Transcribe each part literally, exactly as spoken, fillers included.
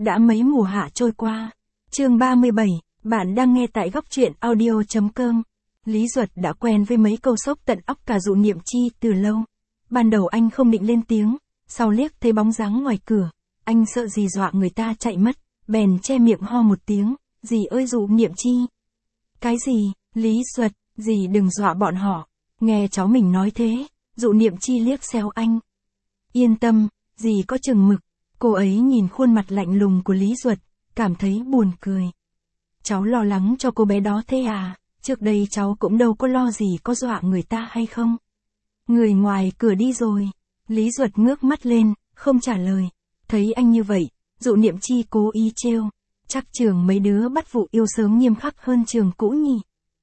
Đã mấy mùa hạ trôi qua. Chương ba mươi bảy, bạn đang nghe tại góc truyện audio chấm com. Lý Duật đã quen với mấy câu sốc tận óc cả Dụ Niệm Chi từ lâu. Ban đầu anh không định lên tiếng, sau liếc thấy bóng dáng ngoài cửa, anh sợ dì dọa người ta chạy mất, bèn che miệng ho một tiếng, dì ơi Dụ Niệm Chi. Cái gì, Lý Duật, dì đừng dọa bọn họ. Nghe cháu mình nói thế, Dụ Niệm Chi liếc xéo anh. Yên tâm, dì có chừng mực. Cô ấy nhìn khuôn mặt lạnh lùng của Lý Duật, cảm thấy buồn cười. Cháu lo lắng cho cô bé đó thế à, trước đây cháu cũng đâu có lo gì có dọa người ta hay không. Người ngoài cửa đi rồi. Lý Duật ngước mắt lên, không trả lời. Thấy anh như vậy, Dụ Niệm Chi cố ý trêu. Chắc trường mấy đứa bắt vụ yêu sớm nghiêm khắc hơn trường cũ nhỉ.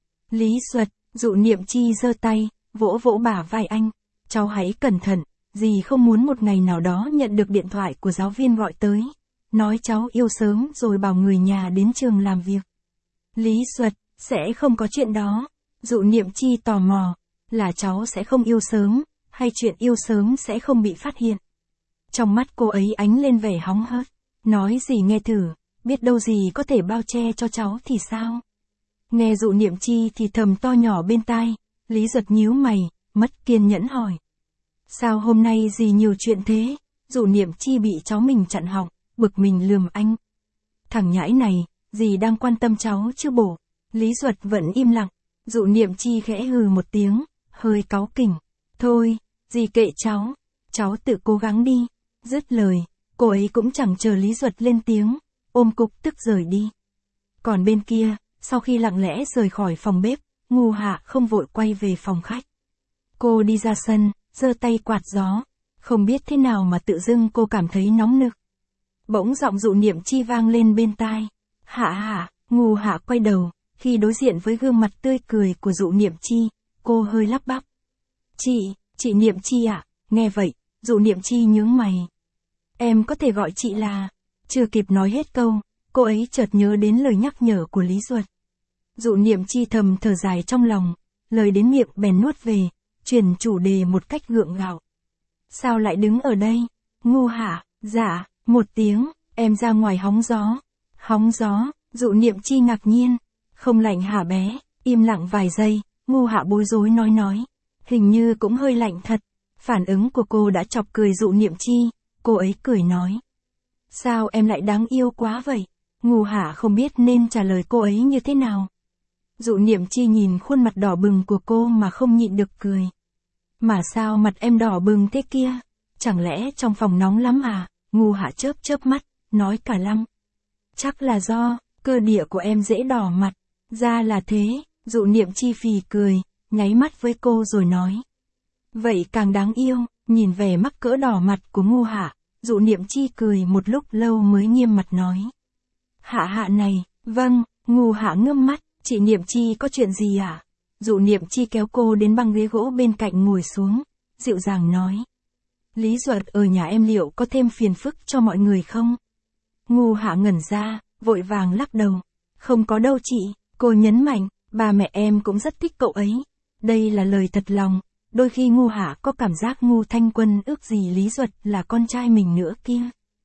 Lý Duật, Dụ Niệm Chi giơ tay, vỗ vỗ bả vai anh. Cháu hãy cẩn thận, dì không muốn một ngày nào đó nhận được điện thoại của giáo viên gọi tới. Nói cháu yêu sớm rồi bảo người nhà đến trường làm việc. Lý Duật, sẽ không có chuyện đó. Dụ Niệm Chi tò mò, là cháu sẽ không yêu sớm, hay chuyện yêu sớm sẽ không bị phát hiện. Trong mắt cô ấy ánh lên vẻ hóng hớt. Nói gì nghe thử, biết đâu gì có thể bao che cho cháu thì sao? Nghe Dụ Niệm Chi thì thầm to nhỏ bên tai, Lý Duật nhíu mày, mất kiên nhẫn hỏi. Sao hôm nay gì nhiều chuyện thế? Dụ Niệm Chi bị cháu mình chặn họng, bực mình lườm anh. Thằng nhãi này, dì đang quan tâm cháu chứ bổ. Lý Duật vẫn im lặng. Dụ Niệm Chi khẽ hừ một tiếng, hơi cáu kỉnh. Thôi, dì kệ cháu, cháu tự cố gắng đi. Dứt lời, cô ấy cũng chẳng chờ Lý Duật lên tiếng, ôm cục tức rời đi. Còn bên kia, sau khi lặng lẽ rời khỏi phòng bếp, Ngu Hạ không vội quay về phòng khách. Cô đi ra sân, giơ tay quạt gió. Không biết thế nào mà tự dưng cô cảm thấy nóng nực. Bỗng giọng Dụ Niệm Chi vang lên bên tai. Hạ hạ, Ngu Hạ quay đầu, khi đối diện với gương mặt tươi cười của Dụ Niệm Chi, cô hơi lắp bắp. Chị, chị Niệm Chi ạ. Nghe vậy, Dụ Niệm Chi nhướng mày. Em có thể gọi chị là... Chưa kịp nói hết câu, cô ấy chợt nhớ đến lời nhắc nhở của Lý Duật. Dụ Niệm Chi thầm thở dài trong lòng, lời đến miệng bèn nuốt về, chuyển chủ đề một cách gượng gạo. Sao lại đứng ở đây? Ngu Hạ, dạ, một tiếng, em ra ngoài hóng gió. Hóng gió, Dụ Niệm Chi ngạc nhiên. Không lạnh hả bé? Im lặng vài giây, Ngu Hạ bối rối nói nói. Hình như cũng hơi lạnh thật. Phản ứng của cô đã chọc cười Dụ Niệm Chi, cô ấy cười nói. Sao em lại đáng yêu quá vậy? Ngu Hạ không biết nên trả lời cô ấy như thế nào. Dụ Niệm Chi nhìn khuôn mặt đỏ bừng của cô mà không nhịn được cười. Mà sao mặt em đỏ bừng thế kia? Chẳng lẽ trong phòng nóng lắm à? Ngu Hạ chớp chớp mắt, nói cả lăng. Chắc là do, cơ địa của em dễ đỏ mặt. Ra là thế, Dụ Niệm Chi phì cười, nháy mắt với cô rồi nói. Vậy càng đáng yêu, nhìn vẻ mắc cỡ đỏ mặt của Ngu Hạ, Dụ Niệm Chi cười một lúc lâu mới nghiêm mặt nói. Hạ hạ này, vâng, Ngu Hạ ngâm mắt, chị Niệm Chi có chuyện gì à? Dụ Niệm Chi kéo cô đến băng ghế gỗ bên cạnh ngồi xuống, dịu dàng nói. Lý Duật ở nhà em liệu có thêm phiền phức cho mọi người không? Ngu Hạ ngẩn ra, vội vàng lắc đầu. Không có đâu chị, cô nhấn mạnh, ba mẹ em cũng rất thích cậu ấy. Đây là lời thật lòng, đôi khi Ngu Hạ có cảm giác Ngu Thanh Quân ước gì Lý Duật là con trai mình nữa kia.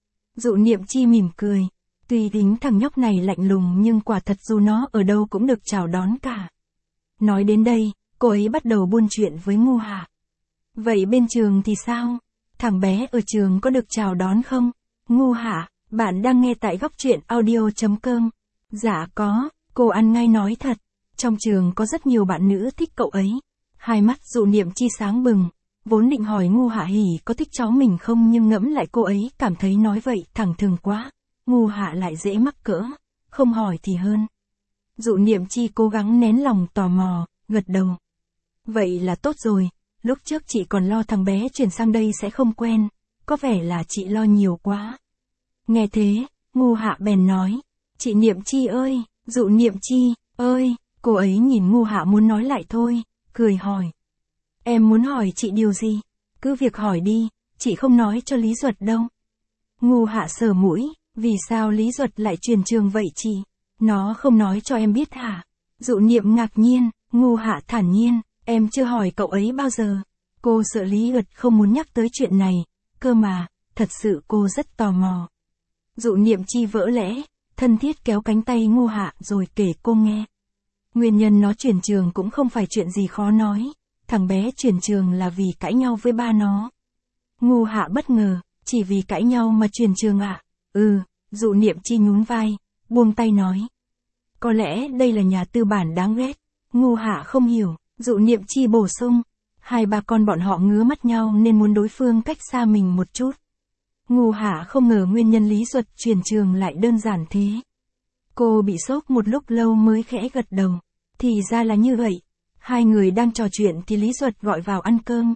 Dụ Niệm Chi mỉm cười, tuy tính thằng nhóc này lạnh lùng nhưng quả thật dù nó ở đâu cũng được chào đón cả. Nói đến đây, cô ấy bắt đầu buôn chuyện với Ngu Hạ. Vậy bên trường thì sao? Thằng bé ở trường có được chào đón không? Ngu Hạ, bạn đang nghe tại góc truyện audio chấm com. Dạ có, cô ăn ngay nói thật. Trong trường có rất nhiều bạn nữ thích cậu ấy. Hai mắt Dụ Niệm Chi sáng bừng. Vốn định hỏi Ngu Hạ hỉ có thích cháu mình không nhưng ngẫm lại cô ấy cảm thấy nói vậy thẳng thừng quá. Ngu Hạ lại dễ mắc cỡ. Không hỏi thì hơn. Dụ Niệm Chi cố gắng nén lòng tò mò, gật đầu. Vậy là tốt rồi. Lúc trước chị còn lo thằng bé chuyển sang đây sẽ không quen. Có vẻ là chị lo nhiều quá. Nghe thế, Ngu Hạ bèn nói. Chị Niệm Chi ơi, Dụ Niệm Chi, ơi, cô ấy nhìn Ngu Hạ muốn nói lại thôi, cười hỏi. Em muốn hỏi chị điều gì? Cứ việc hỏi đi, chị không nói cho Lý Duật đâu. Ngu Hạ sờ mũi, vì sao Lý Duật lại chuyển trường vậy chị? Nó không nói cho em biết hả? Dụ Niệm ngạc nhiên, Ngu Hạ thản nhiên, em chưa hỏi cậu ấy bao giờ. Cô sợ Lý Duật không muốn nhắc tới chuyện này, cơ mà, thật sự cô rất tò mò. Dụ Niệm Chi vỡ lẽ, thân thiết kéo cánh tay Ngu Hạ rồi kể cô nghe. Nguyên nhân nó chuyển trường cũng không phải chuyện gì khó nói, thằng bé chuyển trường là vì cãi nhau với ba nó. Ngu Hạ bất ngờ, chỉ vì cãi nhau mà chuyển trường ạ? À? Ừ, Dụ Niệm Chi nhún vai, buông tay nói. Có lẽ đây là nhà tư bản đáng ghét. Ngu Hạ không hiểu, Dụ Niệm Chi bổ sung. Hai ba con bọn họ ngứa mắt nhau nên muốn đối phương cách xa mình một chút. Ngu Hạ không ngờ nguyên nhân Lý Duật chuyển trường lại đơn giản thế. Cô bị sốc một lúc lâu mới khẽ gật đầu. Thì ra là như vậy. Hai người đang trò chuyện thì Lý Duật gọi vào ăn cơm.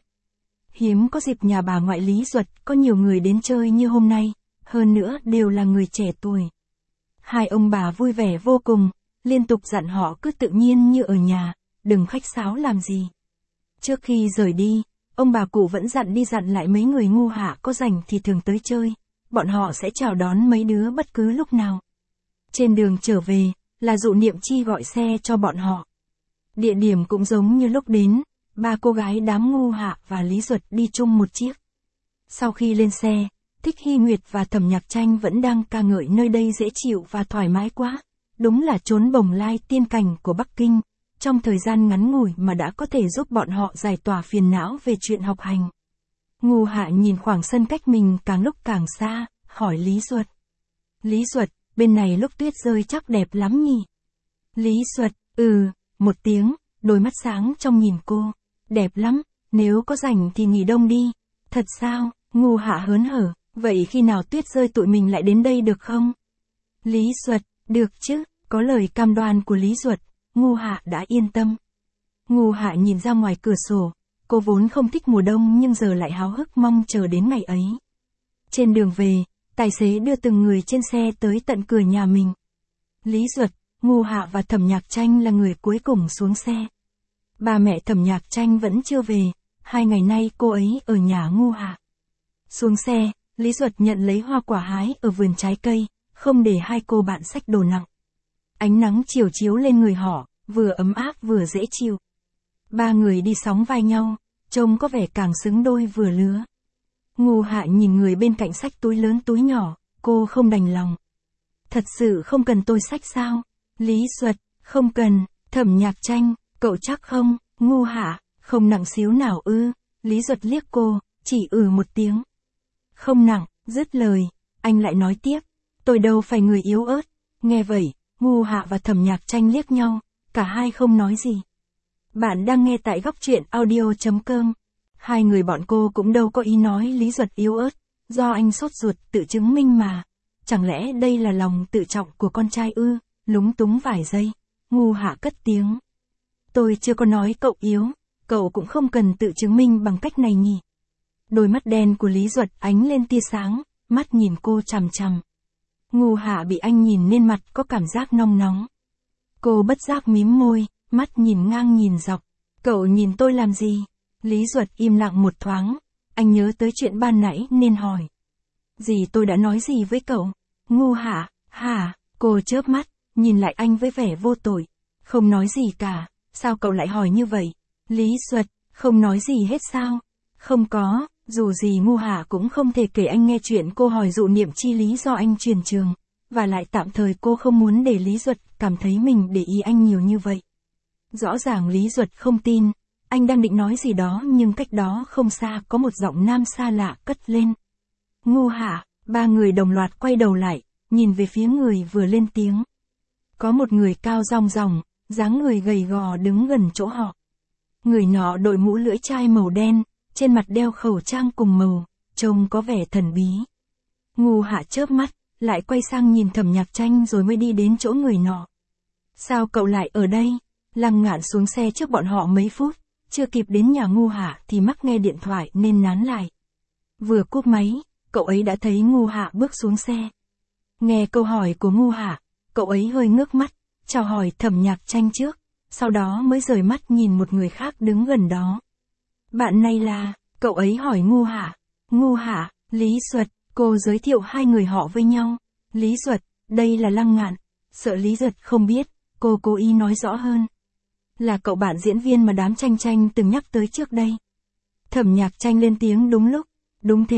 Hiếm có dịp nhà bà ngoại Lý Duật có nhiều người đến chơi như hôm nay, hơn nữa đều là người trẻ tuổi. Hai ông bà vui vẻ vô cùng, liên tục dặn họ cứ tự nhiên như ở nhà, đừng khách sáo làm gì. Trước khi rời đi, ông bà cụ vẫn dặn đi dặn lại mấy người Ngu Hạ có rảnh thì thường tới chơi, bọn họ sẽ chào đón mấy đứa bất cứ lúc nào. Trên đường trở về, là Dụ Niệm Chi gọi xe cho bọn họ. Địa điểm cũng giống như lúc đến, ba cô gái đám Ngu Hạ và Lý Duật đi chung một chiếc. Sau khi lên xe, Thích Hy Nguyệt và Thẩm Nhạc Tranh vẫn đang ca ngợi nơi đây dễ chịu và thoải mái quá. Đúng là chốn bồng lai tiên cảnh của Bắc Kinh, trong thời gian ngắn ngủi mà đã có thể giúp bọn họ giải tỏa phiền não về chuyện học hành. Ngu Hạ nhìn khoảng sân cách mình càng lúc càng xa, hỏi Lý Duật. Lý Duật, bên này lúc tuyết rơi chắc đẹp lắm nhỉ? Lý Duật, ừ, một tiếng, đôi mắt sáng trong nhìn cô. Đẹp lắm, nếu có rảnh thì nghỉ đông đi. Thật sao? Ngu Hạ hớn hở, vậy khi nào tuyết rơi tụi mình lại đến đây được không? Lý Duật, được chứ, có lời cam đoan của Lý Duật, Ngu Hạ đã yên tâm. Ngu Hạ nhìn ra ngoài cửa sổ, cô vốn không thích mùa đông nhưng giờ lại háo hức mong chờ đến ngày ấy. Trên đường về, tài xế đưa từng người trên xe tới tận cửa nhà mình. Lý Duật, Ngu Hạ và Thẩm Nhạc Tranh là người cuối cùng xuống xe. Ba mẹ Thẩm Nhạc Tranh vẫn chưa về, hai ngày nay cô ấy ở nhà Ngu Hạ. Xuống xe, Lý Duật nhận lấy hoa quả hái ở vườn trái cây, không để hai cô bạn xách đồ nặng. Ánh nắng chiều chiếu lên người họ, vừa ấm áp vừa dễ chịu. Ba người đi sóng vai nhau, trông có vẻ càng xứng đôi vừa lứa. Ngu Hạ nhìn người bên cạnh xách túi lớn túi nhỏ, cô không đành lòng. Thật sự không cần tôi xách sao? Lý Duật, không cần. Thẩm Nhạc Tranh, cậu chắc không? Ngu Hạ, không nặng xíu nào ư? Lý Duật liếc cô, chỉ ừ một tiếng. Không nặng, dứt lời, anh lại nói tiếp. Tôi đâu phải người yếu ớt. Nghe vậy, Ngu Hạ và Thẩm Nhạc Tranh liếc nhau, cả hai không nói gì. Bạn đang nghe tại góc truyện audio chấm com. Hai người bọn cô cũng đâu có ý nói Lý Duật yếu ớt, do anh sốt ruột tự chứng minh mà. Chẳng lẽ đây là lòng tự trọng của con trai ư? Lúng túng vài giây, Ngu Hạ cất tiếng. Tôi chưa có nói cậu yếu, cậu cũng không cần tự chứng minh bằng cách này nhỉ. Đôi mắt đen của Lý Duật ánh lên tia sáng, mắt nhìn cô chằm chằm. Ngu Hạ bị anh nhìn nên mặt có cảm giác nóng nóng. Cô bất giác mím môi, mắt nhìn ngang nhìn dọc. Cậu nhìn tôi làm gì? Lý Duật im lặng một thoáng, anh nhớ tới chuyện ban nãy nên hỏi. Gì tôi đã nói gì với cậu? Ngu Hạ, hả? Cô chớp mắt, nhìn lại anh với vẻ vô tội. Không nói gì cả, sao cậu lại hỏi như vậy? Lý Duật, không nói gì hết sao? Không có, dù gì Ngu Hạ cũng không thể kể anh nghe chuyện cô hỏi Dụ Niệm Chi lý do anh chuyển trường. Và lại tạm thời cô không muốn để Lý Duật cảm thấy mình để ý anh nhiều như vậy. Rõ ràng Lý Duật không tin, anh đang định nói gì đó nhưng cách đó không xa có một giọng nam xa lạ cất lên. Ngu Hạ, ba người đồng loạt quay đầu lại, nhìn về phía người vừa lên tiếng. Có một người cao ròng ròng, dáng người gầy gò đứng gần chỗ họ. Người nọ đội mũ lưỡi chai màu đen, trên mặt đeo khẩu trang cùng màu, trông có vẻ thần bí. Ngu Hạ chớp mắt, lại quay sang nhìn Thẩm Nhạc Tranh rồi mới đi đến chỗ người nọ. Sao cậu lại ở đây? Lăng Ngạn xuống xe trước bọn họ mấy phút, chưa kịp đến nhà Ngu Hạ thì mắc nghe điện thoại nên nán lại. Vừa cúp máy, cậu ấy đã thấy Ngu Hạ bước xuống xe. Nghe câu hỏi của Ngu Hạ, cậu ấy hơi ngước mắt, chào hỏi Thẩm Nhạc Tranh trước, sau đó mới rời mắt nhìn một người khác đứng gần đó. Bạn này là, cậu ấy hỏi Ngu Hạ. Ngu Hạ, Lý Duật, cô giới thiệu hai người họ với nhau. Lý Duật, đây là Lăng Ngạn. Sợ Lý Duật không biết, cô cố ý nói rõ hơn. Là cậu bạn diễn viên mà đám Tranh Tranh từng nhắc tới trước đây. Thẩm Nhạc Tranh lên tiếng đúng lúc. Đúng thế,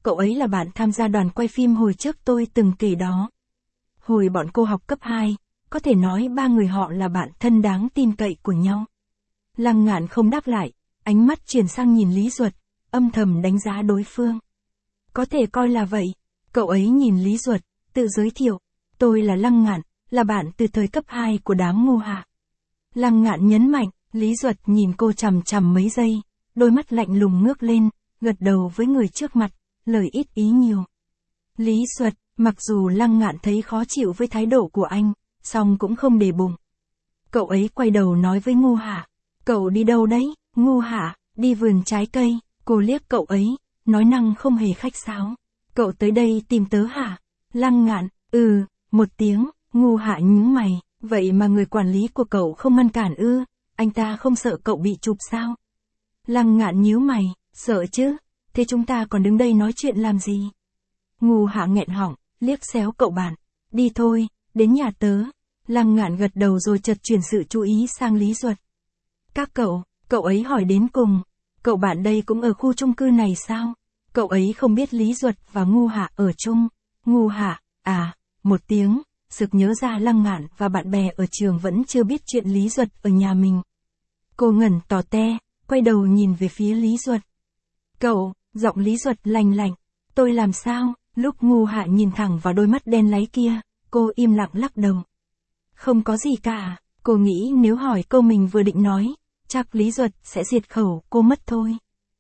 cậu ấy là bạn tham gia đoàn quay phim hồi trước tôi từng kể đó. Hồi bọn cô học cấp hai, có thể nói ba người họ là bạn thân đáng tin cậy của nhau. Lăng Ngạn không đáp lại, ánh mắt chuyển sang nhìn Lý Duật, âm thầm đánh giá đối phương. Có thể coi là vậy, cậu ấy nhìn Lý Duật, tự giới thiệu, tôi là Lăng Ngạn, là bạn từ thời cấp hai của đám Ngô Hạ. Lăng Ngạn nhấn mạnh, Lý Duật nhìn cô chằm chằm mấy giây, đôi mắt lạnh lùng ngước lên, gật đầu với người trước mặt, lời ít ý nhiều. Lý Duật, mặc dù Lăng Ngạn thấy khó chịu với thái độ của anh, song cũng không để bụng. Cậu ấy quay đầu nói với Ngô Hạ, cậu đi đâu đấy? Ngô Hạ, đi vườn trái cây. Cô liếc cậu ấy, nói năng không hề khách sáo. Cậu tới đây tìm tớ hả? Lăng Ngạn, ừ, một tiếng. Ngô Hạ nhướng mày, vậy mà người quản lý của cậu không ngăn cản ư? Anh ta không sợ cậu bị chụp sao? Lăng Ngạn nhíu mày, sợ chứ, thế chúng ta còn đứng đây nói chuyện làm gì? Ngô Hạ nghẹn họng, liếc xéo cậu bạn, đi thôi, đến nhà tớ. Lăng Ngạn gật đầu rồi chợt chuyển sự chú ý sang Lý Duật. Các cậu, cậu ấy hỏi đến cùng, cậu bạn đây cũng ở khu chung cư này sao? Cậu ấy không biết Lý Duật và Ngô Hạ ở chung. Ngô Hạ, à, một tiếng, sực nhớ ra Lăng Ngạn và bạn bè ở trường vẫn chưa biết chuyện Lý Duật ở nhà mình. Cô ngẩn tò te, quay đầu nhìn về phía Lý Duật. Cậu, giọng Lý Duật lành lạnh, tôi làm sao? Lúc Ngô Hạ nhìn thẳng vào đôi mắt đen láy kia, cô im lặng lắc đầu. Không có gì cả, cô nghĩ nếu hỏi câu mình vừa định nói, chắc Lý Duật sẽ diệt khẩu cô mất thôi.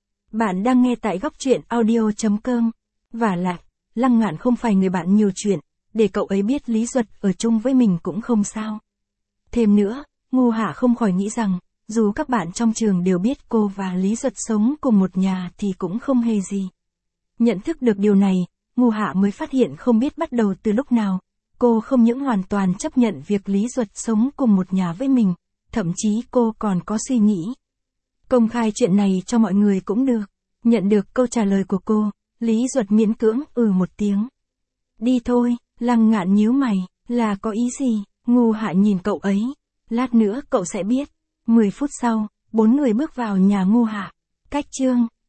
Bạn đang nghe tại góc truyện audio chấm com. Vả lại, Lăng Ngạn không phải người bạn nhiều chuyện, để cậu ấy biết Lý Duật ở chung với mình cũng không sao. Thêm nữa, Ngô Hạ không khỏi nghĩ rằng, dù các bạn trong trường đều biết cô và Lý Duật sống cùng một nhà thì cũng không hề gì. Nhận thức được điều này, Ngô Hạ mới phát hiện không biết bắt đầu từ lúc nào, cô không những hoàn toàn chấp nhận việc Lý Duật sống cùng một nhà với mình, thậm chí cô còn có suy nghĩ công khai chuyện này cho mọi người cũng được. Nhận được câu trả lời của cô, Lý Duật miễn cưỡng ừ một tiếng. Đi thôi. Lăng Ngạn nhíu mày, là có ý gì? Ngô Hạ nhìn cậu ấy, lát nữa cậu sẽ biết. Mười phút sau, bốn người bước vào nhà Ngô Hạ. Cách chương